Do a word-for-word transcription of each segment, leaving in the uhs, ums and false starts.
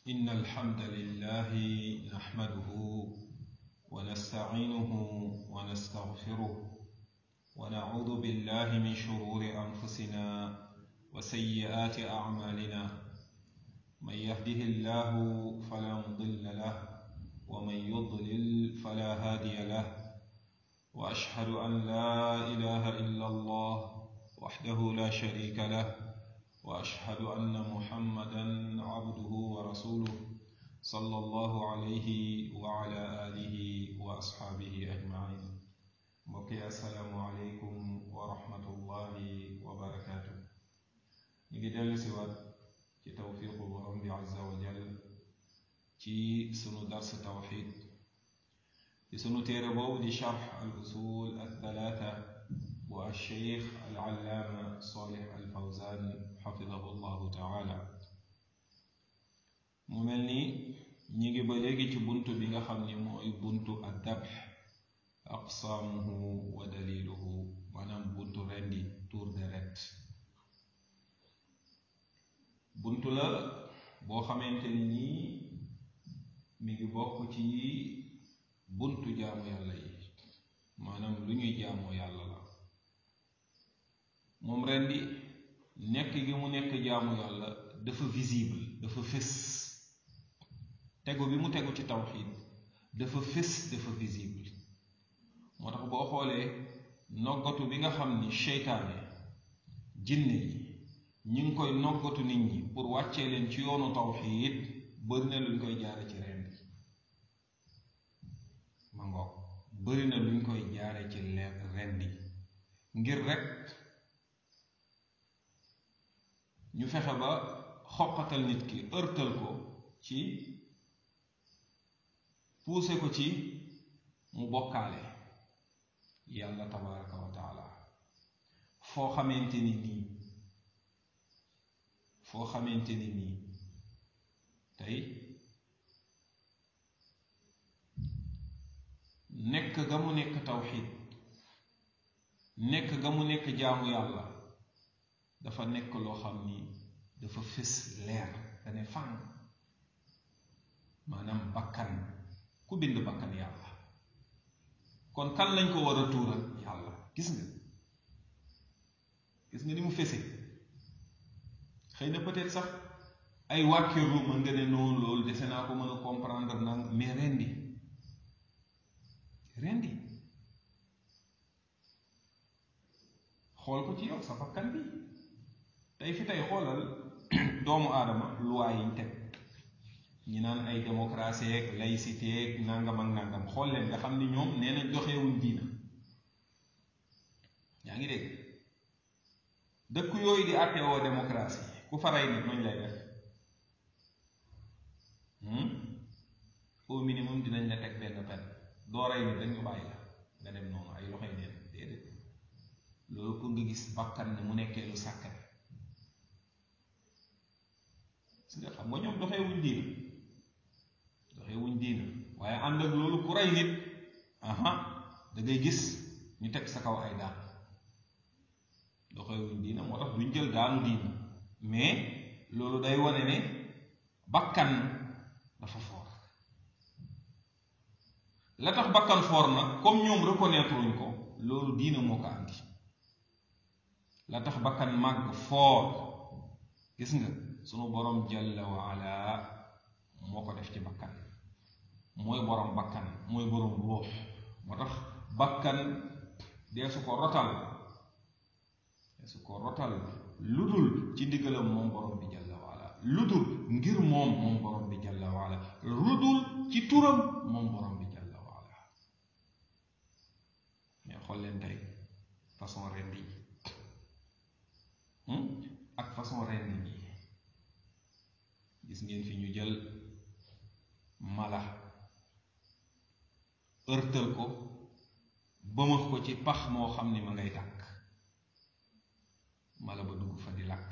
إن الحمد لله نحمده ونستعينه ونستغفره ونعوذ بالله من شرور أنفسنا وسيئات أعمالنا من يهده الله فلا مضل له ومن يضلل فلا هادي له وأشهد أن لا إله إلا الله وحده لا شريك له وأشهد أن محمدا عبده ورسوله صلى الله عليه وعلى آله وأصحابه أجمعين. mbokki assalaamu aleykum wa rahmatullahi wa barakaatu. ñu ngi dellu si waat ci tawfiiqu borom bi azza wa jal ci sunu dars tawxiid ci sunu téere boobu di sharx al usul al thalaatha wa alcheikh al allaama Saalih al Fawzaan xafidahu llahu taala. mu mel ni ñi ngi ba léegi ci buntu bi nga xam ni mooy buntu ad-dabh aqsaamuhu wa daliluhu, maanaam buntu rendi tuur deret. buntu la boo xamante ni nii mi ngi bokk ci buntu jaamu yàlla yi, maanaam lu ñuy jaamoo yàlla la. moom rendi nekk gi mu nekk jaamu yàlla dafa visible, dafa fés. tegu bi mu tegu ci tawxiid dafa fés, dafa visible. moo tax boo xoolee noggatu bi nga xam ni seytaane jinne yi ñi ngi koy noggatu nit ñi pour wàccee leen ci yoonu tawxiid bëri na luñ koy jaare ci rendi. ma ngoog bëri na luñ koy jaare ci rendi ngir rekk ñu fexe ba xoqatal nit ki, ërtal ko ci puuse ko ci mu bokkaale yàlla tabaraka wa taala foo xamante ni nii foo xamante ni nii tey nekk ga mu nekk tawxiid, nekk ga mu nekk jaamu yàlla dafa nekk loo xam ni dafa fés leer dane fànn. maanaam bakkan, ku bind bakkan yàlla, kon kan lañ ko war a tuural yàlla. gis nga gis nga ni mu fese. xëy na peut-être sax ay wàkkiru mën nga ne noonu loolu dese naa ko mën a comprendre nang, mais rendi rendi xool ko ci yow sa bakkan bi. tey fi tey xoolal doomu aadama loi yiñ teg, ñi naan ay démocratie ak laïcité ak nangam ak nangam, xool leen nga xam ni ñoom nee nañ doxeewuñ diina. yaa ngi dégg dëkk yooyu di àtteewoo démocratie, ku faray nit noonu lay def. au minimum dinañ la teg benn pen, doo rey nit dañ ko bàyyi la nga dem noonu ay loxoy neen. déedéet, loolu pour nga gis bakkan ne mu nekkee lu sàkkan. si nga xam nga ñoom doxeewuñ diina doxeewuñ diina waaye ànd ak loolu ku rey nit aha da ngay gis ñu teg sa kaw ay daan. doxeewuñ diina moo tax duñ jël daanu diina, mais loolu day wane ne bakkan dafa foor. la tax bakkan foor nag comme ñoom reconnaître wuñ ko, loolu diina moo ko andi. la tax bakkan màgg foor, gis nga sunu borom jalla wa ala moo ko def ci bakkan. mooy borom bakkan, mooy borom ruux. moo tax bakkan dee su ko rotal dee su ko rotal lu dul ci ndigalam moom borom bi jalla wa ala, lu dul ngir moom moom borom bi jalla wa ala, lu dul ci turam moom borom bi jalla wa ala. mais xool leen tey façon rendi ak façon rendi yi. gis ngeen fi ñu jël mala ërtal ko bëmax ko ci pax moo xam ni ma ngay tàkk, mala ba dugg fa di lakk.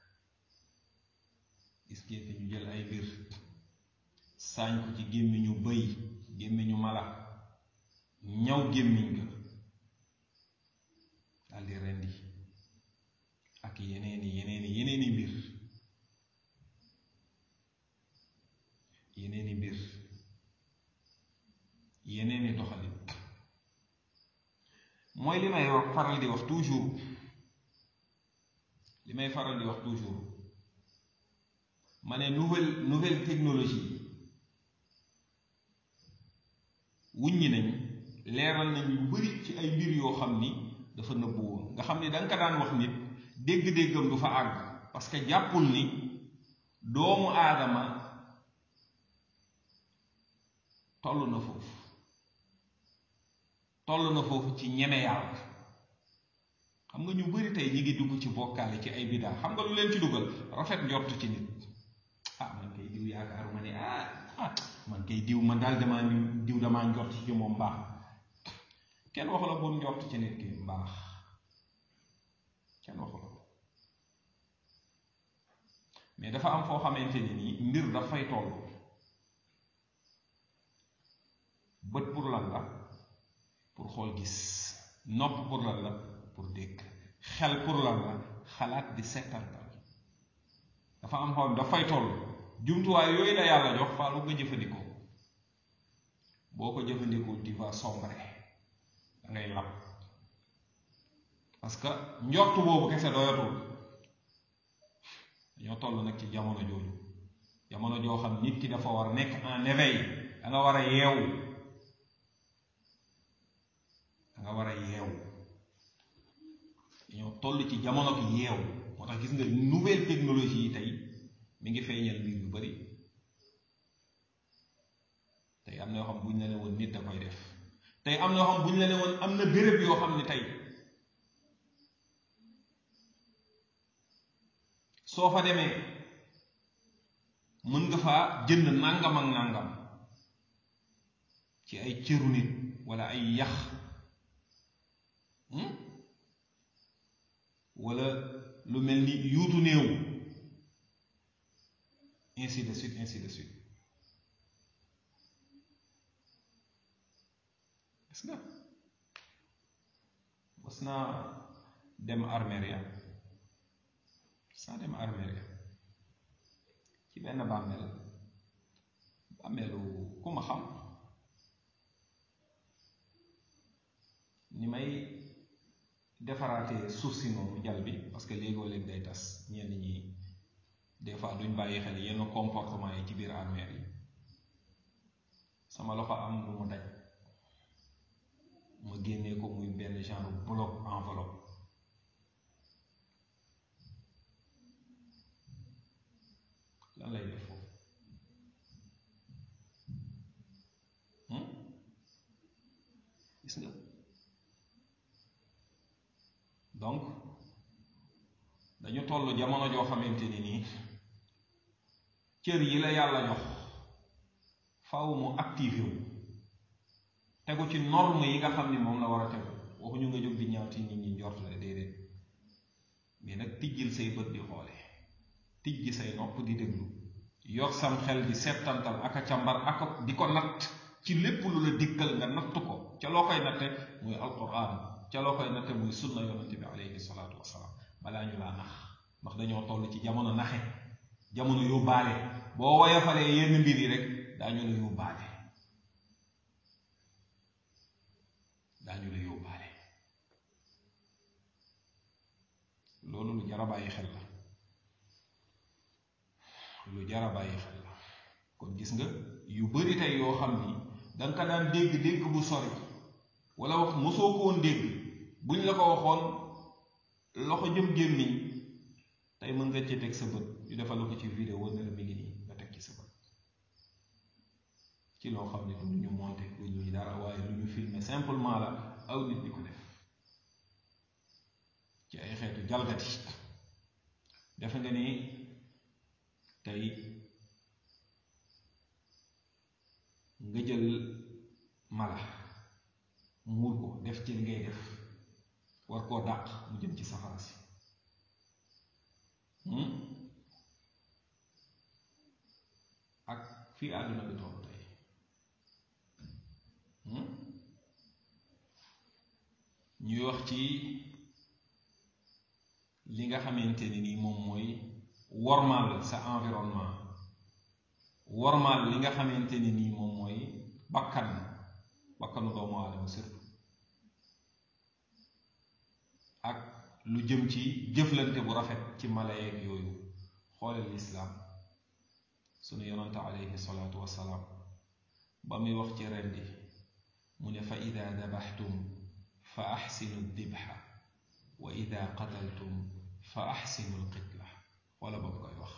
gis ngeen fi ñu jël ay mbir saañ ko ci gémmiñu bëy, gémmiñu mala, ñaw gémmiñ ga daldi rendi. ak yeneeni yeneeni yeneeni mbir. yeneeni mbir yeneeni doxalin mooy li may wax faral di wax toujours li may faral di wax toujours ma ne nouvelle nouvelle technologie wuññi nañ leeral nañ yu bari ci ay mbir yoo xam ni dafa nëbbu woon nga xam ni da nga ko daan wax nit dégg-déggam du fa àgg parce que jàppul ni doomu aadama toll na foofu toll na foofu ci ñeme yàlla xam nga ñu bari tey ñi ngi dugg ci bokkaale ci ay bidaa xam nga lu leen ci dugal rafet njort ci nit ah man kay diw yaakaaruma ne ah ah man kay diw man daal damaa diw damaa njort ci moom mbaax kenn waxu la bon njort ci nit ki mbaax kenn waxu la mais dafa am foo xamante ni nii mbir dafay toll bët pour lan la pour xool gis nopp pour lan la pour dégg xel pour lan la xalaat di settantal dafa am xam dafay toll jumtuwaay yooyu la yàlla jox faalu nga jëfandikoo boo ko jëfandikoo tu vas sombrer da ngay lab parce que njort boobu kese doyatul dañoo toll nag ci jamono jooju jamono joo xam nit ki dafa war nekk en éveil da nga war a yeewu da nga war a yeewu dañoo toll ci jamono ki yeewu moo tax gis nga nouvelle technologie yi tey mi ngi feeñal mbir yu bari tey am na yoo xam bu ñu la ne woon nit da koy def tey am na yoo xam bu ñu la ne woon am na béréb yoo xam ne tey soo fa demee mën nga faa jënd nàngam ak nàngam ci ay cëru nit wala ay yax wala lu mel ni yuutu néew ainsi de suite ainsi de suite gis nga mos naa dem armeria saa dem armeria ci benn bàmmeel bàmmeelu ku ma xam ni may defaraatee suuf si noonu jal bi parce que léegoo léeg day tas ñenn ñi des fois duñ bàyyi xel yenn comportement yi ci biir armeel yi sama loxo am lu mu daj ma génnee ko muy benn genre bloc enveloppe lan lay def foofu gis nga donc dañu toll jamono joo xamante ni nii cër yi la yàlla jox faaw mu activé wu tegu ci norme yi nga xam ni moom la war a tegu waxuñu nga jóg di ñaawti nit ñi njort la déedéet mais nag tijjil say bët di xoole tijji say nopp di déglu yor sam xel di settantal aka càmbar aka di ko natt ci lépp lu la dikkal nga natt ko ca loo koy natte muy alquran ca loo koy natte muy sunna yonante bi alayhi salaatu wasalaam balaa ñu laa nax ndax dañoo toll ci jamono naxe jamono yóbbaale boo woyofalee yenn mbir yi rek daañu la yóbbaale daañu la yóbbaale loolu lu jar a bàyyi xel la lu jar a bàyyi xel la kon gis nga yu bari tey yoo xam ni danga ko daan dégg dégg bu sori wala wax mosoo ko woon dégg buñ la ko waxoon loxo jëm gémmiñ tey mën nga ci teg sa bët ñu defal la ko ci vidéo ne la mi ngi nii nga teg ci sa bët ci loo xam ne du ñu monté du ñu dara waaye lu ñu filmé simplement la aw nit di ko def ci ay xeetu jalgati defe nga ni tey nga jël mala muur ko def ci li ngay def war koo dàq mu jëm ci safara si ak fii àdduna bi toll tey ñuy wax ci li nga xamante ni nii moom mooy wormaal sa environnement wormaal li nga xamante ni nii moom mooy bakkan bakkanu doomu aadama surtout ak lu jëm ci jëflante bu rafet ci mala yeeg yooyu xoolal lislaam sunu yonante alayhi salaatu wassalaam ba muy wax ci rendi mu ne fa ida dabaxtum fa axsinu dibxa wa ida qataltum fa axsinu lqitla wala ba mu koy wax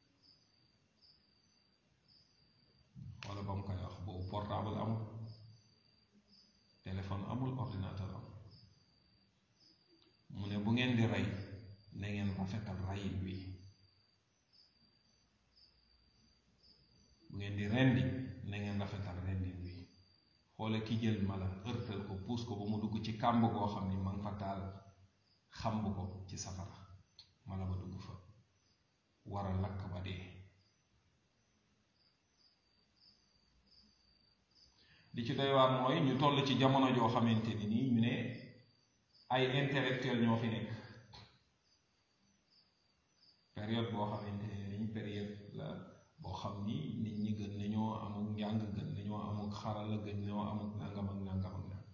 wala ba mu koy wax boobu portable amul téléphone amul ordinateur amul mu ne bu ngeen di rey na ngeen rafetal reyin wi bu ngeen di rendi na ngeen rafetal rendin wi xoola ki jël mala ërtal ko puus ko ba mu dugg ci kàmb goo xam ni ma nga fa taal xamb ko ci safara mala ba dugg fa war a lakk ba dee li ci doy waar mooy ñu toll ci jamono joo xamante ni nii ñu ne ay intellectuel ñoo fi nekk période boo xamante ne niñ période la boo xam ni nit ñi gën nañoo amuk njàng gën nañoo amuk xarala gën nañoo amuk nangam ak nangam ak nangam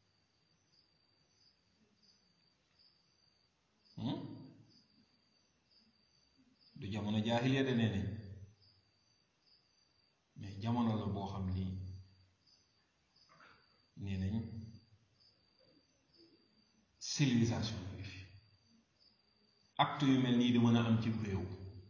du jamono jaahiliya de nee nañ mais jamono la boo xam ni nee nañ civilisation bi fi acte yu mel nii di mën a am ci réew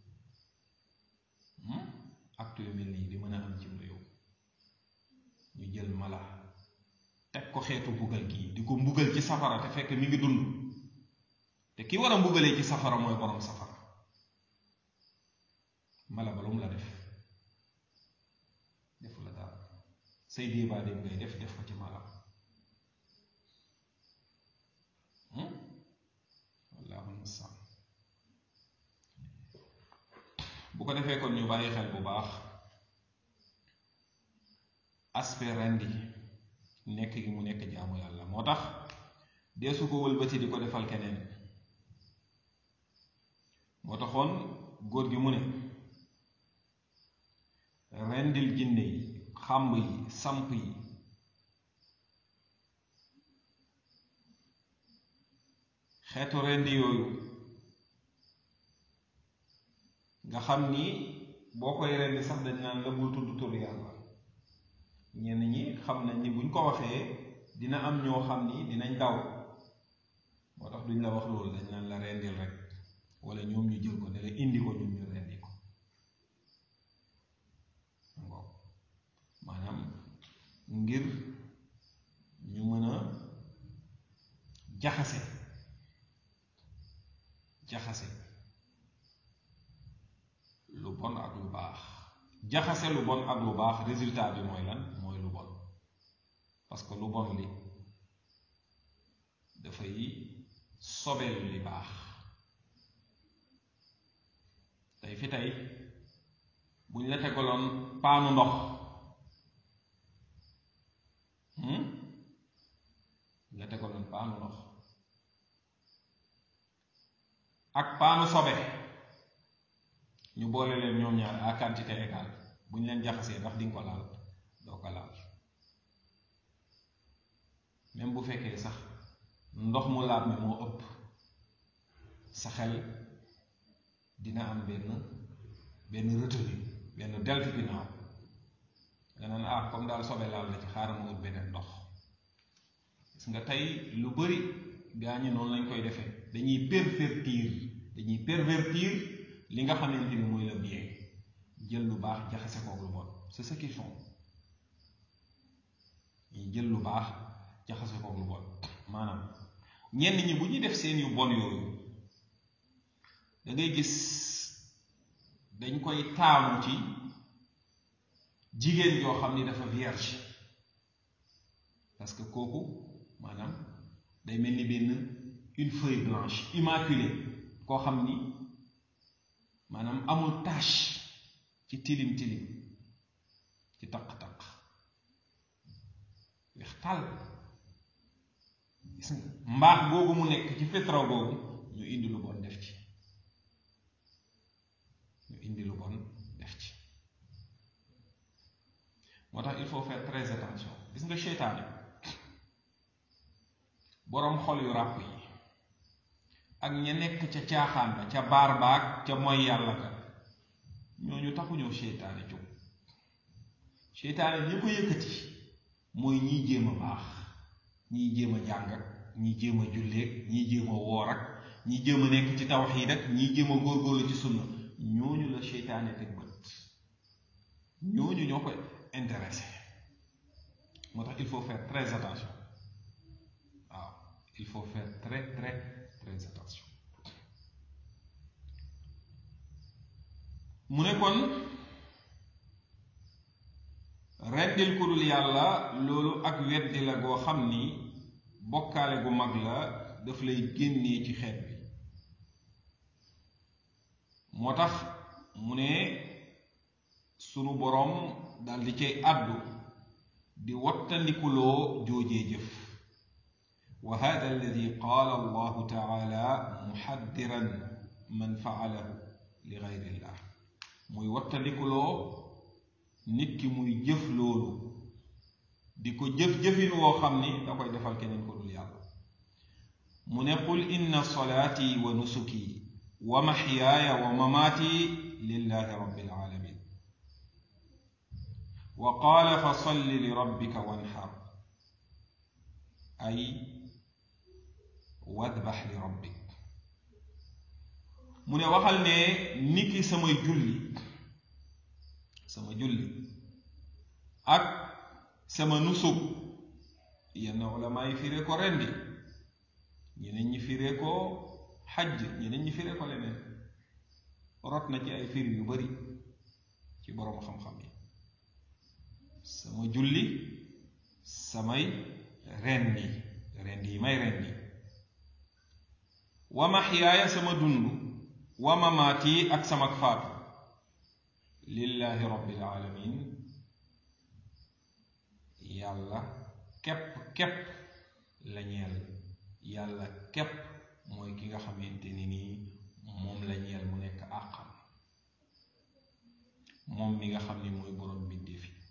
acte yu mel nii di mën a am ci réew ñu jël mala teg ko xeetu mbugal gii di ko mbugal ci safara te fekk mi ngi dund te ki war a mbugalee ci safara mooy borom safara mala ba lu mu la def defu la dara say déebaa dem ngay def def ko ci mala wallaahu musta'an bu ko defee kon ñu bàyyi xel bu baax aspect rendi nekk gi mu nekk jaamu yàlla moo tax deesu ko wëlbati di ko defal keneen moo taxoon góor gi mu ne rendil jinne yi xàmb yi samp yi xeetu rendi yooyu nga xam ni boo koy rendi sax dañ naan la bul tudd tur yàlla ñenn ñi xam nañ ni buñ ko waxee dina am ñoo xam ni dinañ daw moo tax duñ la wax loolu dañ naan la rendil rek wala ñoom ñu jël ko ne la indi ko ñun ñu rendi ko maanaam ngir ñu mën a jaxase jaxase lu bon ak lu baax jaxase lu bon ak lu baax résultat bi mooy lan mooy lu bon parce que lu bon li dafay sobeel li baax tey fi tey buñ la tegaloon paanu ndox la tegaloon paanu ndox ak paanu sobe ñu boole leen ñoom ñaar à quantité égale bu ñu leen jaxasee ndax di nga ko laal doo ko laal même bu fekkee sax ndox mu laab mi moo ëpp sa xel dina am benn benn retenue benn deltu ginnaaw nga naan ah comme daal sobe laal na ci xaaral ma ut beneen ndox gis nga tey lu bari gaa ñi noonu lañ koy defee dañuy pervertir dañuy pervertir li nga xamante ni mooy la bien jël lu baax jaxase kook lu bon c'est ce qu'ils font ñuy jël lu baax jaxase kook lu bon maanaam ñenn ñi bu ñuy def seen yu bon yooyu da ngay gis dañ koy taamu ci jigéen yoo xam ni dafa vierge parce que kooku maanaam day mel ni benn une feuille blanche immaculée koo xam ni maanaam amul tache ci tilim tilim ci taq-taq weex tàll gis nga mbaax boobu mu nekk ci fitra boobu ñu indi lu bon def ci ñu indi lu bon def ci moo tax il faut faire très attention. gis nga seytaane boroom xol yu ràpp yi ak ña nekk ca caaxaan ba ca baar baag ca mooy yàlla ka ñooñu taxuñoo seytaane jóg. seytaane ñi ko yëkkati mooy ñiy jéem a baax, ñiy jéem a jàng ak ñiy jéem a julleeg ñiy jéem a woor ak ñiy jéem a nekk ci tawxiid ak ñiy jéem a góorgóorlu ci sunna. ñooñu la seytaane teg bët, ñooñu ñoo koy intéressé. moo tax il faut faire très attention. waaw il faut faire très très très attention. mu ne kon rendil ku dul yàlla loolu ak weddi la goo xam ni bokkaale gu mag la, daf lay génnee ci xeet bi. moo tax mu ne sunu boroom dal di cay àddu di wattandikuloo joojee jëf. wa hada alladi qaala allahu taala muxaddiran man faalahu li gayrillah, muy wattandikuloo nit ki muy jëf loolu, di ko jëf-jëfin woo xam ni da koy defal keneen ko dul yàlla. mu ne qul inna salaati wa nusuki wa maxyaaya wa mamaati lillahi rabbil alamin wa qaala fa salli li rabbika wanxar ay wadbax li rabbik. mu ne waxal ne niki samay julli sama julli ak sama nusuk, yenn ulamaa yi firee ko rendi, ñeneen ñi firee ko xajj, ñeneen ñi firee ko leneen. rot na ci ay firi yu bari ci boroom xam-xam yi. sama julli, samay rendi rendi yi may rendi, wa maxyaaya sama dund, wa mamaati ak sama faatu, lillahi rabbil alamin, yàlla képp képp la ñeel. yàlla képp mooy ki nga xamante ni nii moom la ñeel mu nekk àqam, moom mi nga xam ni mooy boroom bindéef yi.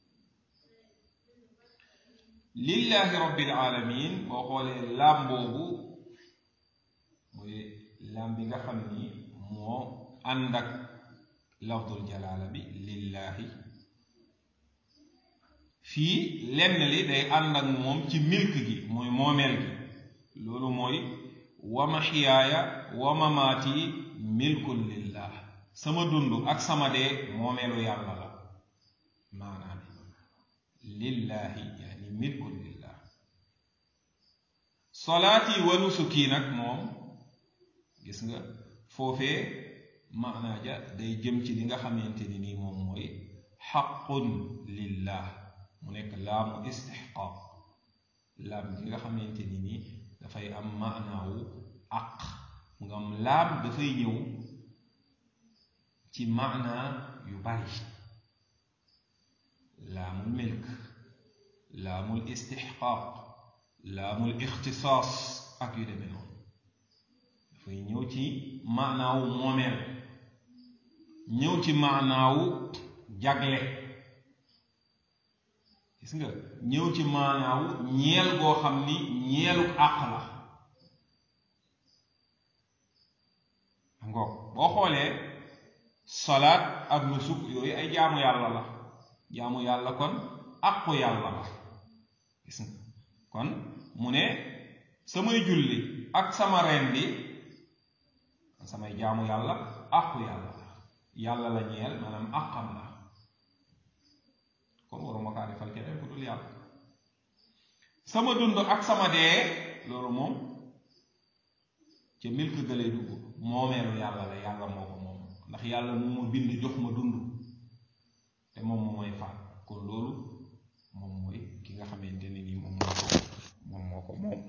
lillahi rabbil alamin boo xoolee laam boobu mooy laam bi nga xam ni moo ànd ak lafdul jalaala bi lillahi. fii lenn li day ànd ak moom ci milk gi, mooy moomeel gi. loolu mooy wa maxyaaya wa mamaati milkun lillah, sama dund ak sama dee moomeelu yàlla la. maanaam lillahi yaani milkun lillah. salaati wa nusuki nag moom gis nga foofee maanaa ja day jëm ci li nga xamante ni nii moom mooy xaqun lillah, mu nekk laamu istixqaaq, laam gi nga xamante ni nii dafay am maanaawu àq. ngam laam dafay ñëw ci maanaa yu bari: laamul milk, laamul istixqaaq, laamul ixtisaas ak yu demee noonu. dafay ñëw ci maanaawu moomeel, ñëw ci maanaawu jagle, gis nga, ñëw ci maanaawu ñeel goo xam ni ñeelu àq la. ngoog boo xoolee salaat ak nusuk yooyu ay jaamu yàlla la. jaamu yàlla kon àqu yàlla la, gis nga. kon mu ne samay julli ak sama rendi, samay jaamu yàlla àqu yàlla la, yàlla la ñeel, maanaam àqam la. kon waruma kaa defal keneen ku dul yàlla. sama dund ak sama dee, loolu moom ca milk gëlee dugg, moomeelu yàlla la, yàlla moo ko moom. ndax yàlla mu ma bind jox ma dund, te moom moo may faat. kon loolu moom mooy ki nga xamante ne nii moom moo ko moom moo ko moom.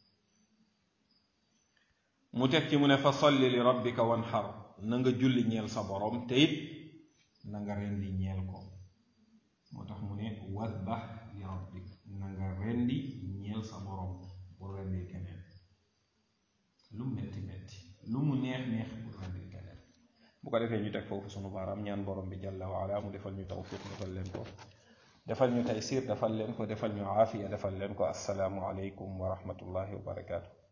mu teg ci mu ne fa salli li rabbika wanhar, na nga julli ñeel sa borom, te it na nga rendi ñeel ko. moo tax mu ne wadbax li rabbik, na nga rendi ñeel sa borom, bu rendi keneen. lu mu metti metti, lu mu neex neex, bu rendi keneen. bu ko defee ñu teg foofu sunu baaraam, ñaan borom bi jalla wa ala mu defal ñu tawfiq defal leen ko. defal ñu taysir defal leen ko defal ñu aafiya defal leen ko assalaamu aleykum wa rahmatullahi wa barakaatu